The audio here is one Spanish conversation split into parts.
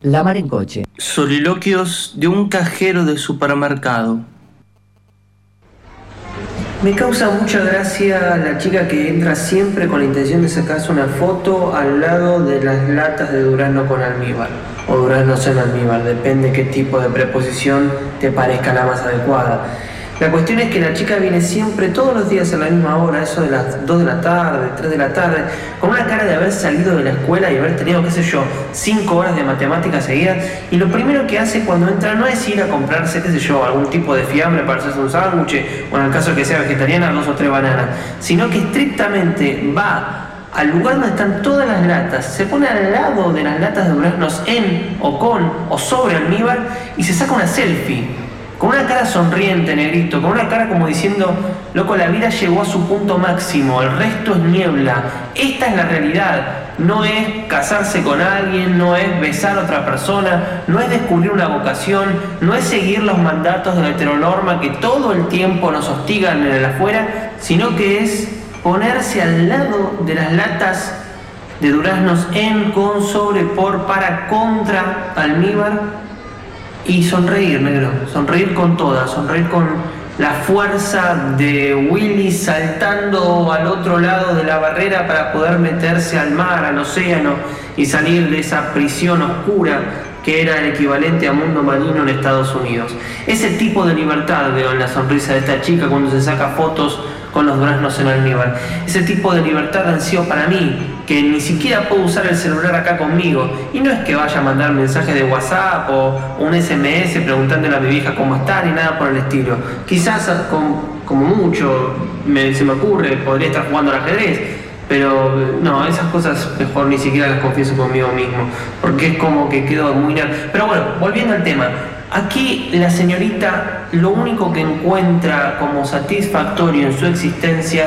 La Mar en Coche. Soliloquios de un cajero de supermercado. Me causa mucha gracia la chica que entra siempre con la intención de sacarse una foto al lado de las latas de durazno con almíbar, o duraznos en almíbar, depende qué tipo de preposición te parezca la más adecuada. La cuestión es que la chica viene siempre, todos los días a la misma hora, eso de las 2 de la tarde, 3 de la tarde, con una cara de haber salido de la escuela y haber tenido, 5 horas de matemáticas seguidas, y lo primero que hace cuando entra no es ir a comprarse, algún tipo de fiambre para hacerse un sándwich, o en el caso de que sea vegetariana, 2 o 3 bananas, sino que estrictamente va al lugar donde están todas las latas, se pone al lado de las latas de duraznos en, o con, o sobre almíbar, y se saca una selfie. Con una cara sonriente, negrito, con una cara como diciendo, loco, la vida llegó a su punto máximo, el resto es niebla, esta es la realidad, no es casarse con alguien, no es besar a otra persona, no es descubrir una vocación, no es seguir los mandatos de la heteronorma que todo el tiempo nos hostigan en el afuera, sino que es ponerse al lado de las latas de duraznos en, con, sobre, por, para, contra, almíbar. Y sonreír, negro, sonreír con todas, sonreír con la fuerza de Willy saltando al otro lado de la barrera para poder meterse al mar, al océano y salir de esa prisión oscura que era el equivalente a mundo marino en Estados Unidos. Ese tipo de libertad veo en la sonrisa de esta chica cuando se saca fotos con los duraznos en almíbar. Ese tipo de libertad ansío para mí, que ni siquiera puedo usar el celular acá conmigo. Y no es que vaya a mandar mensajes de WhatsApp o un SMS preguntándole a mi vieja cómo está, ni nada por el estilo. Quizás, como mucho, se me ocurre, podría estar jugando al ajedrez, pero no, esas cosas mejor ni siquiera las confieso conmigo mismo, porque es como que quedo muy nervioso. Pero bueno, volviendo al tema. Aquí la señorita lo único que encuentra como satisfactorio en su existencia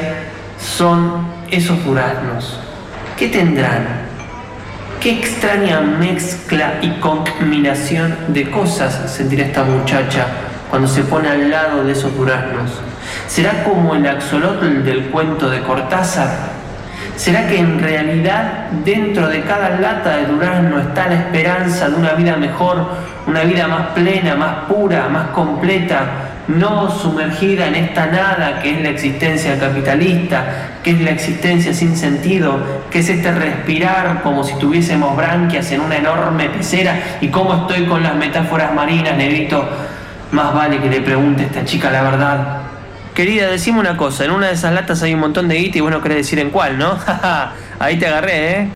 son esos duraznos. ¿Qué tendrán? ¿Qué extraña mezcla y combinación de cosas sentirá esta muchacha cuando se pone al lado de esos duraznos? ¿Será como el axolotl del cuento de Cortázar? ¿Será que en realidad dentro de cada lata de durazno está la esperanza de una vida mejor, una vida más plena, más pura, más completa, no sumergida en esta nada que es la existencia capitalista, que es la existencia sin sentido, que es este respirar como si tuviésemos branquias en una enorme pecera? ¿Y cómo estoy con las metáforas marinas, negrito? Más vale que le pregunte a esta chica la verdad. Querida, decime una cosa, en una de esas latas hay un montón de guita y vos no querés decir en cuál, ¿no? Ahí te agarré, ¿eh?